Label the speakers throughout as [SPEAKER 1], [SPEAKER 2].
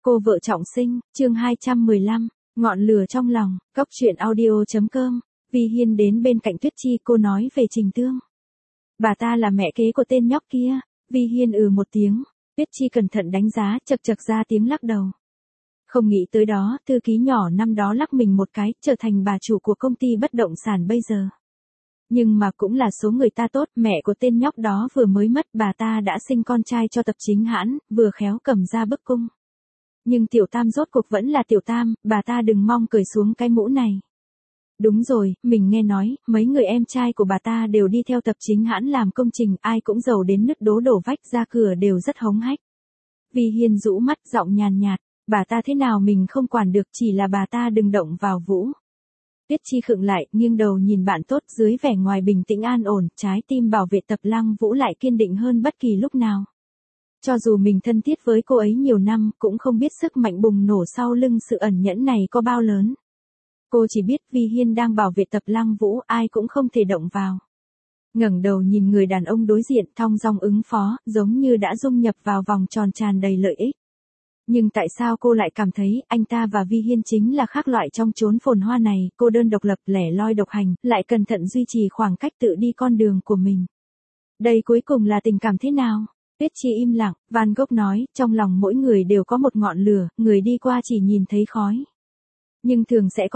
[SPEAKER 1] Cô vợ trọng sinh, chương 215, ngọn lửa trong lòng, Cóc truyện audio.com. Vi Hiên đến bên cạnh Tuyết Chi, cô nói về Trình Tương. Bà ta là mẹ kế của tên nhóc kia. Vi Hiên một tiếng. Tuyết Chi cẩn thận đánh giá, chật chật ra tiếng lắc đầu. Không nghĩ tới đó, thư ký nhỏ năm đó lắc mình một cái, trở thành bà chủ của công ty bất động sản bây giờ. Nhưng mà cũng là số người ta tốt, mẹ của tên nhóc đó vừa mới mất, bà ta đã sinh con trai cho Tập Chính Hãn, vừa khéo cầm ra bức cung. Nhưng Tiểu Tam rốt cuộc vẫn là Tiểu Tam, bà ta đừng mong cởi xuống cái mũ này. Đúng rồi, mình nghe nói, mấy người em trai của bà ta đều đi theo Tập Chính Hãn làm công trình, ai cũng giàu đến nứt đổ vách, ra cửa đều rất hống hách. Vi Hiên rũ mắt, giọng nhàn nhạt, bà ta thế nào mình không quản được, chỉ là bà ta đừng động vào Vũ. Tuyết Chi khựng lại, nghiêng đầu nhìn bạn tốt, dưới vẻ ngoài bình tĩnh an ổn, trái tim bảo vệ Tập Lăng Vũ lại kiên định hơn bất kỳ lúc nào. Cho dù mình thân thiết với cô ấy nhiều năm, cũng không biết sức mạnh bùng nổ sau lưng sự ẩn nhẫn này có bao lớn. Cô chỉ biết Vi Hiên đang bảo vệ Tập Lăng Vũ, ai cũng không thể động vào. Ngẩng đầu nhìn người đàn ông đối diện, thong dong ứng phó, giống như đã dung nhập vào vòng tròn tràn đầy lợi ích. Nhưng tại sao cô lại cảm thấy anh ta và Vi Hiên chính là khác loại trong chốn phồn hoa này, cô đơn độc lập lẻ loi độc hành, lại cẩn thận duy trì khoảng cách tự đi con đường của mình. Đây cuối cùng là tình cảm thế nào? Tuyết Chi im lặng, Van Gogh nói, trong lòng mỗi người đều có một ngọn lửa, người đi qua chỉ nhìn thấy khói. Nhưng thường sẽ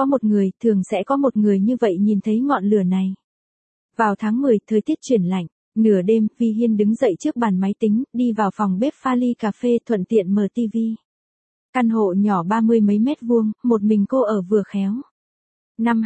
[SPEAKER 1] có một người như vậy nhìn thấy ngọn lửa này. Vào tháng 10, thời tiết chuyển lạnh, nửa đêm, Vi Hiên đứng dậy trước bàn máy tính, đi vào phòng bếp pha ly cà phê thuận tiện mở tivi. Căn hộ nhỏ 30 mấy mét vuông, một mình cô ở vừa khéo. Năm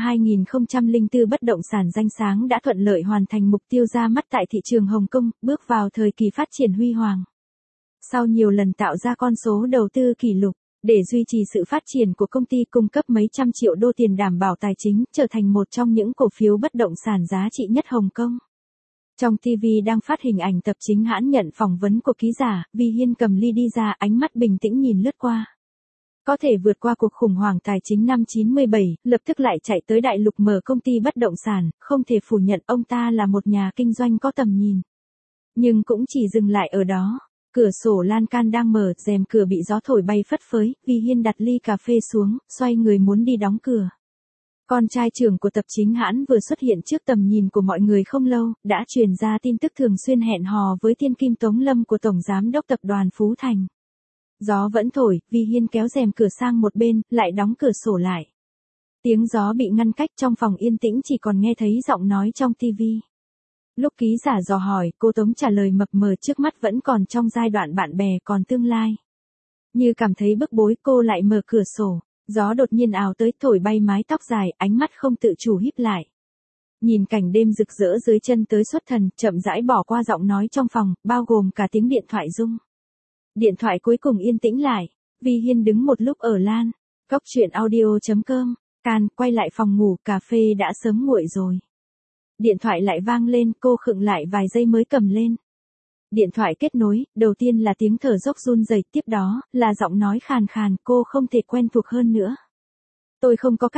[SPEAKER 1] 2004 bất động sản danh sáng đã thuận lợi hoàn thành mục tiêu ra mắt tại thị trường Hồng Kông, bước vào thời kỳ phát triển huy hoàng. Sau nhiều lần tạo ra con số đầu tư kỷ lục, để duy trì sự phát triển của công ty cung cấp mấy trăm triệu đô tiền đảm bảo tài chính, trở thành một trong những cổ phiếu bất động sản giá trị nhất Hồng Kông. Trong TV đang phát hình ảnh Tập Chính Hãn nhận phỏng vấn của ký giả, Vi Hiên cầm ly đi ra, ánh mắt bình tĩnh nhìn lướt qua. Có thể vượt qua cuộc khủng hoảng tài chính năm 97, lập tức lại chạy tới đại lục mở công ty bất động sản, không thể phủ nhận ông ta là một nhà kinh doanh có tầm nhìn. Nhưng cũng chỉ dừng lại ở đó. Cửa sổ lan can đang mở, rèm cửa bị gió thổi bay phất phới, Vi Hiên đặt ly cà phê xuống, xoay người muốn đi đóng cửa. Con trai trưởng của Tập Chính Hãn vừa xuất hiện trước tầm nhìn của mọi người không lâu, đã truyền ra tin tức thường xuyên hẹn hò với thiên kim Tống Lâm của Tổng Giám đốc Tập đoàn Phú Thành. Gió vẫn thổi, Vi Hiên kéo rèm cửa sang một bên, lại đóng cửa sổ lại. Tiếng gió bị ngăn cách, trong phòng yên tĩnh chỉ còn nghe thấy giọng nói trong tivi. Lúc ký giả dò hỏi, cô Tống trả lời mập mờ, trước mắt vẫn còn trong giai đoạn bạn bè, còn tương lai. Như cảm thấy bức bối, cô lại mở cửa sổ. Gió đột nhiên ào tới, thổi bay mái tóc dài, ánh mắt không tự chủ híp lại. Nhìn cảnh đêm rực rỡ dưới chân tới xuất thần, chậm rãi bỏ qua giọng nói trong phòng, bao gồm cả tiếng điện thoại rung. Điện thoại cuối cùng yên tĩnh lại. Vi Hiên đứng một lúc ở lan. Cóc truyện audio.com. Can, quay lại phòng ngủ, cà phê đã sớm nguội rồi. Điện thoại lại vang lên, cô khựng lại vài giây mới cầm lên. Điện thoại kết nối, đầu tiên là tiếng thở dốc run rẩy, tiếp đó là giọng nói khàn khàn, cô không thể quen thuộc hơn nữa. Tôi không có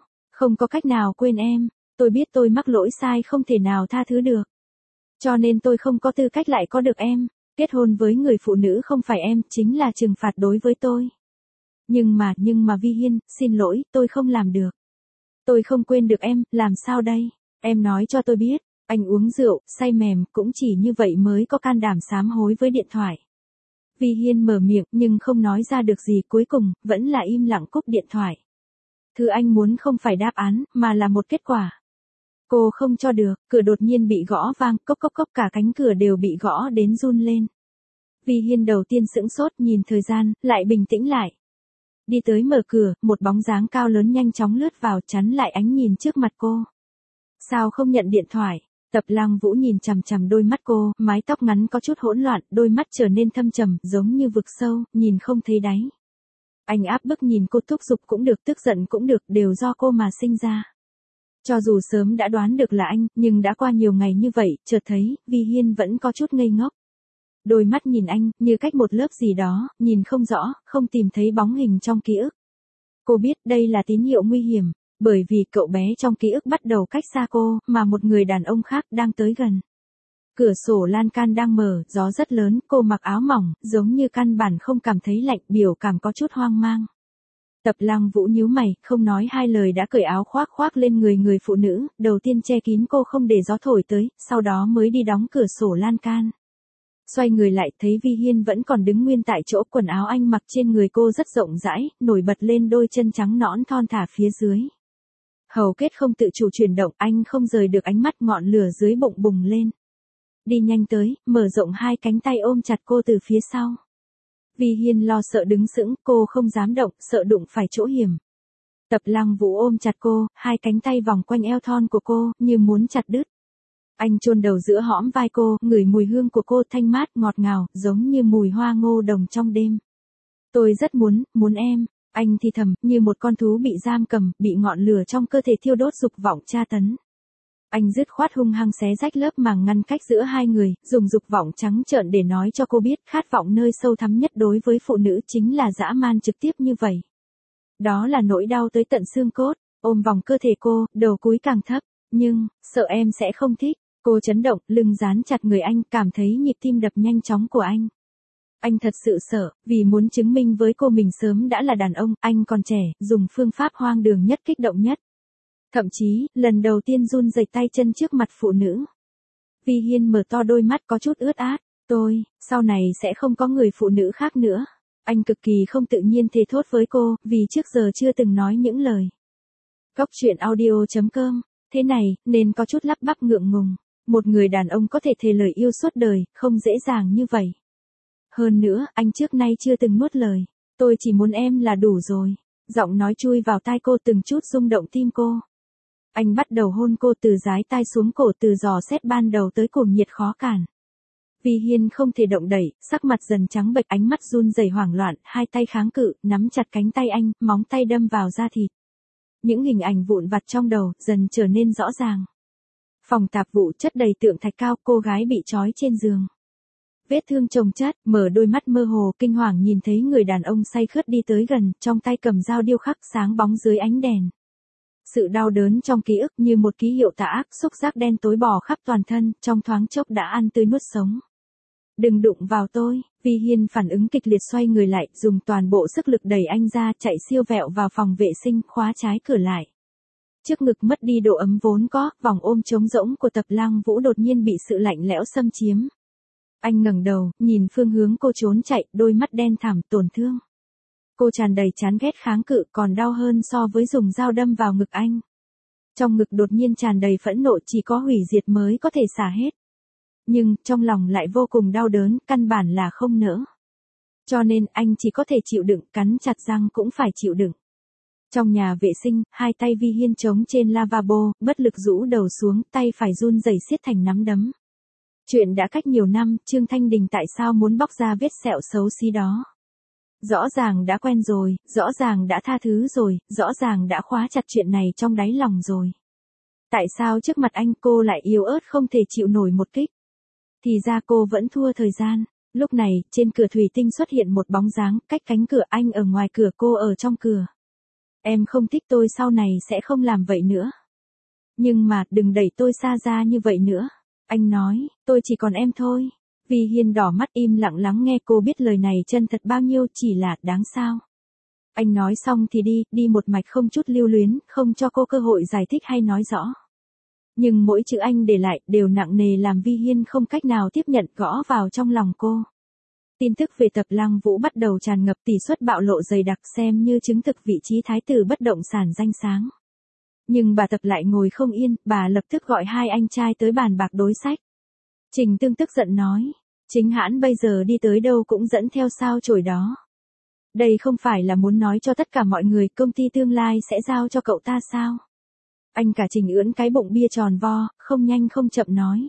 [SPEAKER 1] cách nào quên em, tôi biết tôi mắc lỗi sai không thể nào tha thứ được. Cho nên tôi không có tư cách lại có được em, kết hôn với người phụ nữ không phải em, chính là trừng phạt đối với tôi. Nhưng mà Vi Hiên, xin lỗi, tôi không làm được. Tôi không quên được em, làm sao đây? Em nói cho tôi biết. Anh uống rượu, say mềm, cũng chỉ như vậy mới có can đảm sám hối với điện thoại. Vi Hiên mở miệng nhưng không nói ra được gì, cuối cùng, vẫn là im lặng cúp điện thoại. Thứ anh muốn không phải đáp án, mà là một kết quả. Cô không cho được, cửa đột nhiên bị gõ vang, cốc cốc cốc, cả cánh cửa đều bị gõ đến run lên. Vi Hiên đầu tiên sững sốt, nhìn thời gian, lại bình tĩnh lại. Đi tới mở cửa, một bóng dáng cao lớn nhanh chóng lướt vào, chắn lại ánh nhìn trước mặt cô. Sao không nhận điện thoại? Tập Lăng Vũ nhìn chằm chằm đôi mắt cô, mái tóc ngắn có chút hỗn loạn, đôi mắt trở nên thâm trầm, giống như vực sâu, nhìn không thấy đáy. Anh áp bức nhìn cô, thúc giục cũng được, tức giận cũng được, đều do cô mà sinh ra. Cho dù sớm đã đoán được là anh, nhưng đã qua nhiều ngày như vậy, chợt thấy, Vi Hiên vẫn có chút ngây ngốc. Đôi mắt nhìn anh, như cách một lớp gì đó, nhìn không rõ, không tìm thấy bóng hình trong ký ức. Cô biết đây là tín hiệu nguy hiểm. Bởi vì cậu bé trong ký ức bắt đầu cách xa cô, mà một người đàn ông khác đang tới gần. Cửa sổ lan can đang mở, gió rất lớn, cô mặc áo mỏng, giống như căn bản không cảm thấy lạnh, biểu cảm có chút hoang mang. Tập Lăng Vũ nhíu mày, không nói hai lời đã cởi áo khoác khoác lên người người phụ nữ, đầu tiên che kín cô không để gió thổi tới, sau đó mới đi đóng cửa sổ lan can. Xoay người lại thấy Vi Hiên vẫn còn đứng nguyên tại chỗ, quần áo anh mặc trên người cô rất rộng rãi, nổi bật lên đôi chân trắng nõn thon thả phía dưới. Hầu kết không tự chủ chuyển động, anh không rời được ánh mắt, ngọn lửa dưới bụng bùng lên. Đi nhanh tới, mở rộng hai cánh tay ôm chặt cô từ phía sau. Vi Hiên lo sợ đứng sững, cô không dám động, sợ đụng phải chỗ hiểm. Tập Lăng Vũ ôm chặt cô, hai cánh tay vòng quanh eo thon của cô, như muốn chặt đứt. Anh chôn đầu giữa hõm vai cô, ngửi mùi hương của cô thanh mát ngọt ngào, giống như mùi hoa ngô đồng trong đêm. Tôi rất muốn em, anh thì thầm, như một con thú bị giam cầm, bị ngọn lửa trong cơ thể thiêu đốt dục vọng tra tấn. Anh dứt khoát hung hăng xé rách lớp màng ngăn cách giữa hai người, dùng dục vọng trắng trợn để nói cho cô biết khát vọng nơi sâu thẳm nhất đối với phụ nữ chính là dã man trực tiếp như vậy. Đó là nỗi đau tới tận xương cốt, ôm vòng cơ thể cô, đầu cúi càng thấp, nhưng, sợ em sẽ không thích. Cô chấn động, lưng dán chặt người anh, cảm thấy nhịp tim đập nhanh chóng của anh. Anh thật sự sợ, vì muốn chứng minh với cô mình sớm đã là đàn ông, anh còn trẻ, dùng phương pháp hoang đường nhất kích động nhất. Thậm chí, lần đầu tiên run rẩy tay chân trước mặt phụ nữ. Vi Hiên mở to đôi mắt có chút ướt át, sau này sẽ không có người phụ nữ khác nữa. Anh cực kỳ không tự nhiên thề thốt với cô, vì trước giờ chưa từng nói những lời. Cóc truyện audio.com, thế này, nên có chút lắp bắp ngượng ngùng. Một người đàn ông có thể thề lời yêu suốt đời, không dễ dàng như vậy. Hơn nữa, anh trước nay chưa từng nuốt lời. Tôi chỉ muốn em là đủ rồi. Giọng nói chui vào tai cô từng chút rung động tim cô. Anh bắt đầu hôn cô từ dái tai xuống cổ, từ dò xét ban đầu tới cuồng nhiệt khó cản. Vi Hiên không thể động đậy, sắc mặt dần trắng bệch, ánh mắt run rẩy hoảng loạn, hai tay kháng cự, nắm chặt cánh tay anh, móng tay đâm vào da thịt. Những hình ảnh vụn vặt trong đầu dần trở nên rõ ràng. Phòng tạp vụ chất đầy tượng thạch cao, cô gái bị trói trên giường. Vết thương chồng chất, mở đôi mắt mơ hồ kinh hoàng nhìn thấy người đàn ông say khướt đi tới gần, trong tay cầm dao điêu khắc sáng bóng dưới ánh đèn. Sự đau đớn trong ký ức như một ký hiệu tà ác, xúc giác đen tối bò khắp toàn thân, trong thoáng chốc đã ăn tươi nuốt sống. Đừng đụng vào tôi, Vi Hiên phản ứng kịch liệt xoay người lại, dùng toàn bộ sức lực đẩy anh ra, chạy siêu vẹo vào phòng vệ sinh, khóa trái cửa lại. Trước ngực mất đi độ ấm vốn có, vòng ôm trống rỗng của Tập Lăng Vũ đột nhiên bị sự lạnh lẽo xâm chiếm. Anh ngẩng đầu, nhìn phương hướng cô trốn chạy, đôi mắt đen thẳm, tổn thương. Cô tràn đầy chán ghét, kháng cự còn đau hơn so với dùng dao đâm vào ngực anh. Trong ngực đột nhiên tràn đầy phẫn nộ, chỉ có hủy diệt mới có thể xả hết. Nhưng, trong lòng lại vô cùng đau đớn, căn bản là không nỡ. Cho nên, anh chỉ có thể chịu đựng, cắn chặt răng cũng phải chịu đựng. Trong nhà vệ sinh, hai tay Vi Hiên chống trên lavabo, bất lực rũ đầu xuống, tay phải run rẩy siết thành nắm đấm. Chuyện đã cách nhiều năm, Trương Thanh Đình tại sao muốn bóc ra vết sẹo xấu xí đó? Rõ ràng đã quen rồi, rõ ràng đã tha thứ rồi, rõ ràng đã khóa chặt chuyện này trong đáy lòng rồi. Tại sao trước mặt anh cô lại yếu ớt không thể chịu nổi một kích? Thì ra cô vẫn thua thời gian. Lúc này, trên cửa thủy tinh xuất hiện một bóng dáng, cách cánh cửa, anh ở ngoài cửa, cô ở trong cửa. Em không thích tôi, sau này sẽ không làm vậy nữa. Nhưng mà, đừng đẩy tôi xa ra như vậy nữa. Anh nói, tôi chỉ còn em thôi. Vi Hiên đỏ mắt im lặng lắng nghe, cô biết lời này chân thật bao nhiêu, chỉ là đáng sao. Anh nói xong thì đi một mạch không chút lưu luyến, không cho cô cơ hội giải thích hay nói rõ. Nhưng mỗi chữ anh để lại đều nặng nề làm Vi Hiên không cách nào tiếp nhận, gõ vào trong lòng cô. Tin tức về Tập Lăng Vũ bắt đầu tràn ngập, tỷ suất bạo lộ dày đặc, xem như chứng thực vị trí thái tử bất động sản danh sáng. Nhưng bà Tập lại ngồi không yên, bà lập tức gọi hai anh trai tới bàn bạc đối sách. Trình Tương tức giận nói, chính hãn bây giờ đi tới đâu cũng dẫn theo sao chổi đó. Đây không phải là muốn nói cho tất cả mọi người công ty tương lai sẽ giao cho cậu ta sao? Anh cả Trình ưỡn cái bụng bia tròn vo, không nhanh không chậm nói.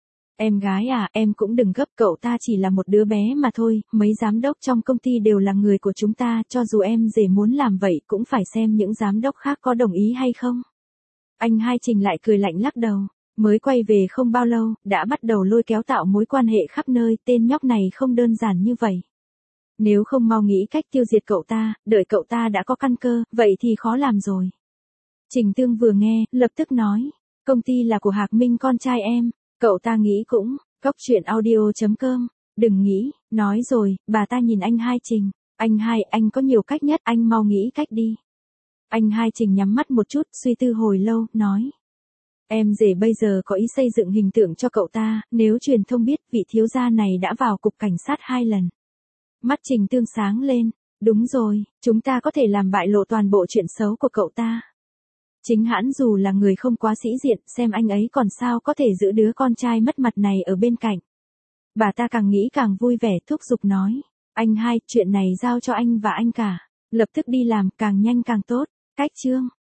[SPEAKER 1] Em gái à, em cũng đừng gấp, cậu ta chỉ là một đứa bé mà thôi, mấy giám đốc trong công ty đều là người của chúng ta, cho dù em dễ muốn làm vậy cũng phải xem những giám đốc khác có đồng ý hay không. Anh hai Trình lại cười lạnh lắc đầu, mới quay về không bao lâu, đã bắt đầu lôi kéo tạo mối quan hệ khắp nơi, tên nhóc này không đơn giản như vậy. Nếu không mau nghĩ cách tiêu diệt cậu ta, đợi cậu ta đã có căn cơ, vậy thì khó làm rồi. Trình Tương vừa nghe, lập tức nói, công ty là của Hạc Minh con trai em, cậu ta nghĩ cũng, Cốc truyện audio.com, đừng nghĩ, nói rồi, bà ta nhìn anh Hai Trình. Anh Hai, anh có nhiều cách nhất, anh mau nghĩ cách đi. Anh Hai Trình nhắm mắt một chút, suy tư hồi lâu, nói. Em rể bây giờ có ý xây dựng hình tượng cho cậu ta, nếu truyền thông biết vị thiếu gia này đã vào cục cảnh sát 2 lần. Mắt Trình Tương sáng lên, đúng rồi, chúng ta có thể làm bại lộ toàn bộ chuyện xấu của cậu ta. Chính hãn dù là người không quá sĩ diện, xem anh ấy còn sao có thể giữ đứa con trai mất mặt này ở bên cạnh. Bà ta càng nghĩ càng vui vẻ thúc giục nói. Anh Hai, chuyện này giao cho anh và anh cả. Lập tức đi làm, càng nhanh càng tốt. Cách chương.